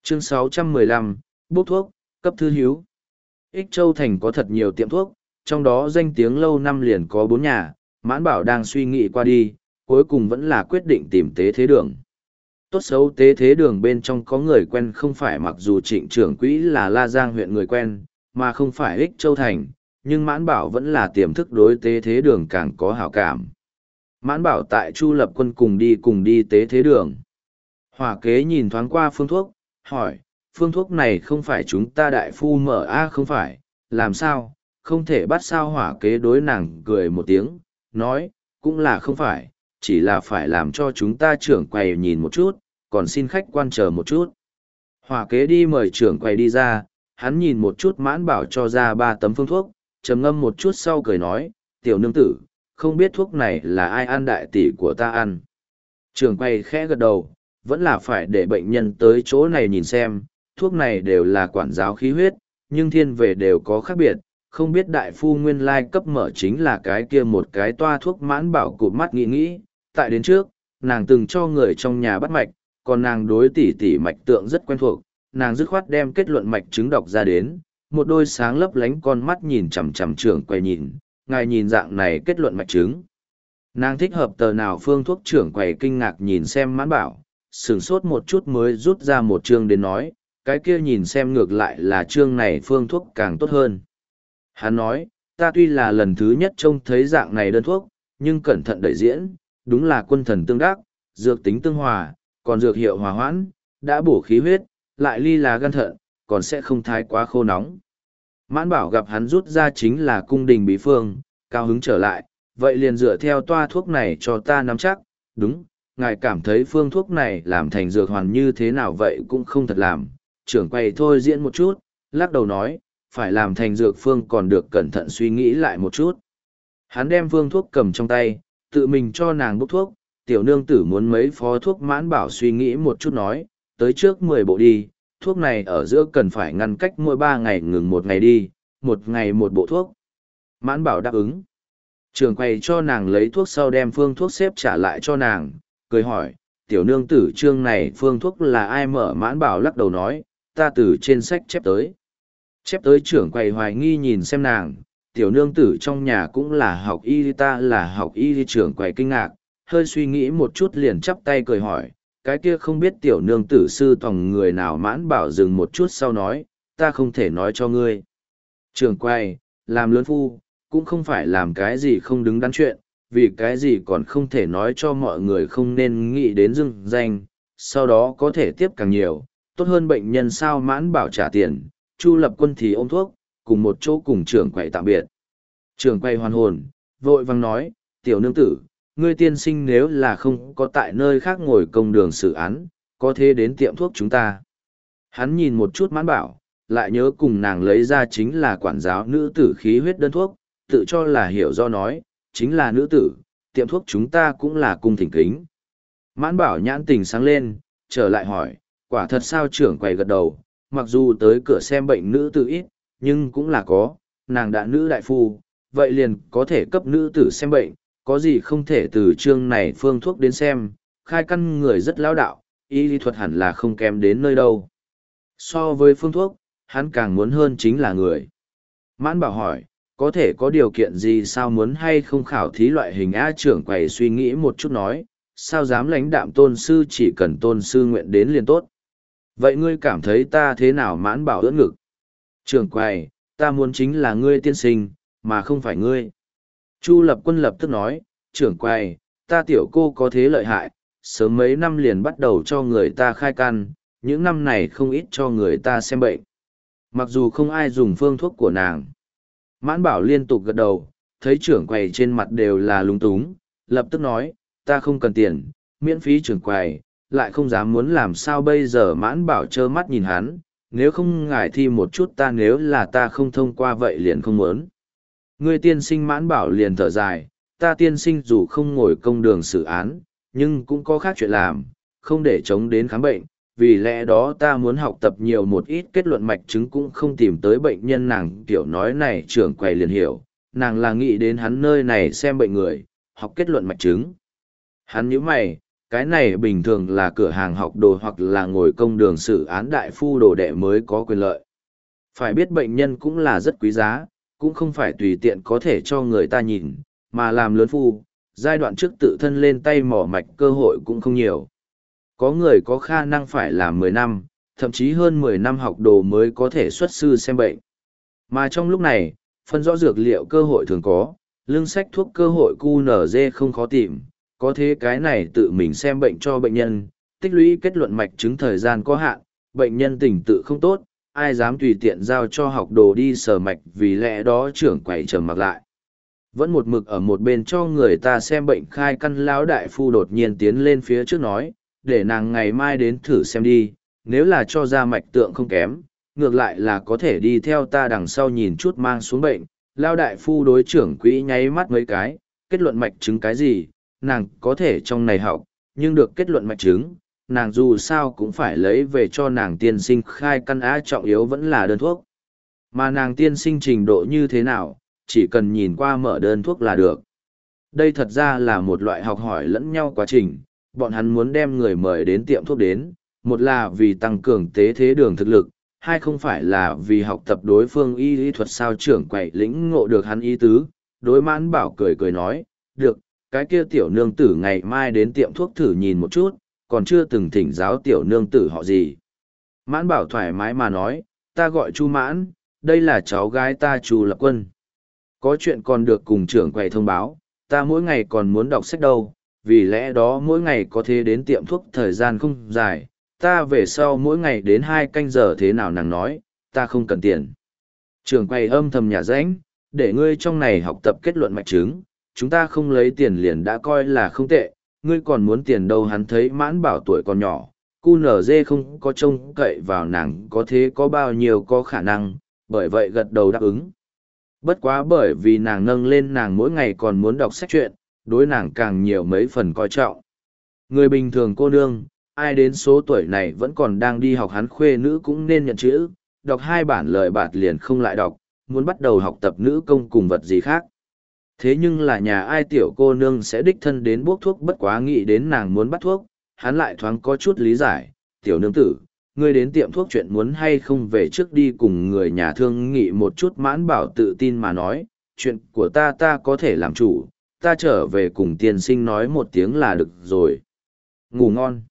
Chương 615, bốc thuốc, cấp thư hiếu. Ích Châu Thành có thật nhiều tiệm thuốc, trong đó danh tiếng lâu năm liền có 4 nhà, Mãn Bảo đang suy nghĩ qua đi, cuối cùng vẫn là quyết định tìm tế thế đường. Tốt xấu tế thế đường bên trong có người quen, không phải mặc dù trịnh trưởng quỹ là La Giang huyện người quen, mà không phải Ích Châu Thành, nhưng Mãn Bảo vẫn là tiềm thức đối tế thế đường càng có hảo cảm. Mãn Bảo tại Chu Lập Quân cùng đi tế thế đường. Hỏa kế nhìn thoáng qua phương thuốc, hỏi, phương thuốc này không phải chúng ta đại phu mở không phải, làm sao, không thể bắt sao? Hỏa kế đối nàng cười một tiếng, nói, cũng là không phải, chỉ là phải làm cho chúng ta trưởng quầy nhìn một chút, còn xin khách quan chờ một chút. Hỏa kế đi mời trưởng quầy đi ra, hắn nhìn một chút Mãn Bảo cho ra 3 tấm phương thuốc, trầm ngâm một chút sau cười nói, tiểu nương tử, không biết thuốc này là ai ăn, đại tỷ của ta ăn. Trưởng quầy khẽ gật đầu, vẫn là phải để bệnh nhân tới chỗ này nhìn xem, thuốc này đều là quản giáo khí huyết, nhưng thiên về đều có khác biệt, không biết đại phu nguyên lai cấp mở chính là cái kia một cái toa thuốc. Mãn Bảo cụp mắt nghĩ, tại đến trước, nàng từng cho người trong nhà bắt mạch, còn nàng đối tỷ tỷ mạch tượng rất quen thuộc, nàng dứt khoát đem kết luận mạch chứng đọc ra đến, một đôi sáng lấp lánh con mắt nhìn chằm chằm trưởng quầy nhìn, ngài nhìn dạng này kết luận mạch chứng. Nàng thích hợp tờ nào phương thuốc? Trưởng quầy kinh ngạc nhìn xem Mãn Bảo, sửng sốt một chút mới rút ra một chương đến nói, cái kia nhìn xem ngược lại là chương này phương thuốc càng tốt hơn. Hắn nói, ta tuy là lần thứ nhất trông thấy dạng này đơn thuốc, nhưng cẩn thận đẩy diễn, đúng là quân thần tương đắc, dược tính tương hòa, còn dược hiệu hòa hoãn, đã bổ khí huyết, lại ly là gan thận, còn sẽ không thái quá khô nóng. Mãn Bảo gặp hắn rút ra chính là cung đình bí phương, cao hứng trở lại, vậy liền dựa theo toa thuốc này cho ta nắm chắc, đúng, ngài cảm thấy phương thuốc này làm thành dược hoàn như thế nào? Vậy cũng không thật làm. Trưởng quầy thôi diễn một chút, lắc đầu nói, phải làm thành dược phương còn được cẩn thận suy nghĩ lại một chút. Hắn đem phương thuốc cầm trong tay, tự mình cho nàng bốc thuốc, tiểu nương tử muốn mấy phó thuốc? Mãn Bảo suy nghĩ một chút nói, tới trước 10 bộ đi, thuốc này ở giữa cần phải ngăn cách mỗi 3 ngày ngừng 1 ngày đi, 1 ngày 1 bộ thuốc. Mãn Bảo đáp ứng. Trưởng quầy cho nàng lấy thuốc sau đem phương thuốc xếp trả lại cho nàng, cười hỏi, tiểu nương tử chương này phương thuốc là ai mở? Mãn Bảo lắc đầu nói, ta từ trên sách chép tới. Chép tới? Trưởng quầy hoài nghi nhìn xem nàng, tiểu nương tử trong nhà cũng là học y, ta là học y. Trưởng quầy kinh ngạc, hơi suy nghĩ một chút liền chắp tay cười hỏi, cái kia không biết tiểu nương tử sư tòng người nào? Mãn Bảo dừng một chút sau nói, ta không thể nói cho ngươi. Trưởng quầy, làm lớn phu, cũng không phải làm cái gì không đứng đắn chuyện, vì cái gì còn không thể nói cho mọi người, không nên nghĩ đến dưng danh, sau đó có thể tiếp càng nhiều, tốt hơn bệnh nhân sao? Mãn Bảo trả tiền, Chu Lập Quân thì ôm thuốc, cùng một chỗ cùng trưởng quầy tạm biệt. Trưởng quầy hoàn hồn, vội vàng nói, tiểu nương tử, ngươi tiên sinh nếu là không có tại nơi khác ngồi công đường xử án, có thế đến tiệm thuốc chúng ta. Hắn nhìn một chút Mãn Bảo, lại nhớ cùng nàng lấy ra chính là quản giáo nữ tử khí huyết đơn thuốc, tự cho là hiểu do nói, chính là nữ tử, tiệm thuốc chúng ta cũng là cung thỉnh kính. Mãn Bảo nhãn tình sáng lên, trở lại hỏi, quả thật sao? Trưởng quầy gật đầu, mặc dù tới cửa xem bệnh nữ tử ít, nhưng cũng là có, nàng đã nữ đại phu, vậy liền có thể cấp nữ tử xem bệnh, có gì không thể từ chương này phương thuốc đến xem, khai căn người rất lão đạo, y lý thuật hẳn là không kém đến nơi đâu. So với phương thuốc, hắn càng muốn hơn chính là người. Mãn Bảo hỏi, có thể có điều kiện gì sao? Muốn hay không khảo thí loại hình? Trưởng quầy suy nghĩ một chút nói, sao dám lãnh đạm tôn sư, chỉ cần tôn sư nguyện đến liền tốt. Vậy ngươi cảm thấy ta thế nào? Mãn Bảo ưỡn ngực. Trưởng quầy, ta muốn chính là ngươi tiên sinh, mà không phải ngươi. Chu Lập Quân lập tức nói, trưởng quầy, ta tiểu cô có thế lợi hại, sớm mấy năm liền bắt đầu cho người ta khai căn, những năm này không ít cho người ta xem bệnh. Mặc dù không ai dùng phương thuốc của nàng. Mãn Bảo liên tục gật đầu, thấy trưởng quầy trên mặt đều là lúng túng, lập tức nói, ta không cần tiền, miễn phí. Trưởng quầy lại không dám muốn làm sao bây giờ? Mãn Bảo trơ mắt nhìn hắn, nếu không ngài thi một chút ta, nếu là ta không thông qua vậy liền không muốn. Ngươi tiên sinh? Mãn Bảo liền thở dài, ta tiên sinh dù không ngồi công đường xử án, nhưng cũng có khác chuyện làm, không để chống đến khám bệnh, vì lẽ đó ta muốn học tập nhiều một ít kết luận mạch chứng, cũng không tìm tới bệnh nhân. Nàng tiểu nói này trưởng quầy liền hiểu, nàng là nghĩ đến hắn nơi này xem bệnh người, học kết luận mạch chứng. Hắn nhíu mày, Cái này bình thường là cửa hàng học đồ hoặc là ngồi công đường xử án đại phu đồ đệ mới có quyền lợi. Phải biết bệnh nhân cũng là rất quý giá, cũng không phải tùy tiện có thể cho người ta nhìn, mà làm lớn phu, giai đoạn trước tự thân lên tay mỏ mạch cơ hội cũng không nhiều. Có người có khả năng phải làm 10 năm, thậm chí hơn 10 năm học đồ mới có thể xuất sư xem bệnh. Mà trong lúc này, phân rõ dược liệu cơ hội thường có, lương sách thuốc cơ hội QNZ không khó tìm, có thế cái này tự mình xem bệnh cho bệnh nhân, tích lũy kết luận mạch chứng thời gian có hạn, bệnh nhân tình tự không tốt, ai dám tùy tiện giao cho học đồ đi sờ mạch, vì lẽ đó trưởng quầy trầm mặc lại. Vẫn một mực ở một bên cho người ta xem bệnh khai căn lão đại phu đột nhiên tiến lên phía trước nói, để nàng ngày mai đến thử xem đi, nếu là cho ra mạch tượng không kém, ngược lại là có thể đi theo ta đằng sau nhìn chút mang xuống bệnh. Lão đại phu đối trưởng quỹ nháy mắt mấy cái, kết luận mạch chứng cái gì, nàng có thể trong này học, nhưng được kết luận mạch chứng, nàng dù sao cũng phải lấy về cho nàng tiên sinh khai căn á, trọng yếu vẫn là đơn thuốc. Mà nàng tiên sinh trình độ như thế nào, chỉ cần nhìn qua mở đơn thuốc là được. Đây thật ra là một loại học hỏi lẫn nhau quá trình, bọn hắn muốn đem người mời đến tiệm thuốc đến, một là vì tăng cường tế thế đường thực lực, hai không phải là vì học tập đối phương y lý thuật. Sao trưởng quầy lĩnh ngộ được hắn ý tứ, đối Mãn Bảo cười cười nói, được, cái kia tiểu nương tử ngày mai đến tiệm thuốc thử nhìn một chút, còn chưa từng thỉnh giáo tiểu nương tử họ gì. Mãn Bảo thoải mái mà nói, ta gọi Chu Mãn, đây là cháu gái ta Chu Lập Quân. Có chuyện còn được cùng trưởng quầy thông báo, ta mỗi ngày còn muốn đọc sách đâu, vì lẽ đó mỗi ngày có thể đến tiệm thuốc thời gian không dài, ta về sau mỗi ngày đến 2 canh giờ thế nào nàng nói, ta không cần tiền. Trưởng quầy âm thầm nhà rãnh, để ngươi trong này học tập kết luận mạch chứng, chúng ta không lấy tiền liền đã coi là không tệ, ngươi còn muốn tiền đâu. Hắn thấy Mãn Bảo tuổi còn nhỏ, QNZ không có trông cậy vào nàng có thế có bao nhiêu có khả năng, bởi vậy gật đầu đáp ứng. Bất quá bởi vì nàng nâng lên nàng mỗi ngày còn muốn đọc sách truyện, đối nàng càng nhiều mấy phần coi trọng. Người bình thường cô nương, ai đến số tuổi này vẫn còn đang đi học, hắn khuê nữ cũng nên nhận chữ, đọc 2 bản lời bạt liền không lại đọc, muốn bắt đầu học tập nữ công cùng vật gì khác. Thế nhưng là nhà ai tiểu cô nương sẽ đích thân đến bốc thuốc, bất quá nghĩ đến nàng muốn bắt thuốc, hắn lại thoáng có chút lý giải, tiểu nương tử, ngươi đến tiệm thuốc chuyện muốn hay không về trước đi cùng người nhà thương nghị một chút. Mãn Bảo tự tin mà nói, chuyện của ta có thể làm chủ, ta trở về cùng tiên sinh nói một tiếng là được rồi. Ngủ ngon.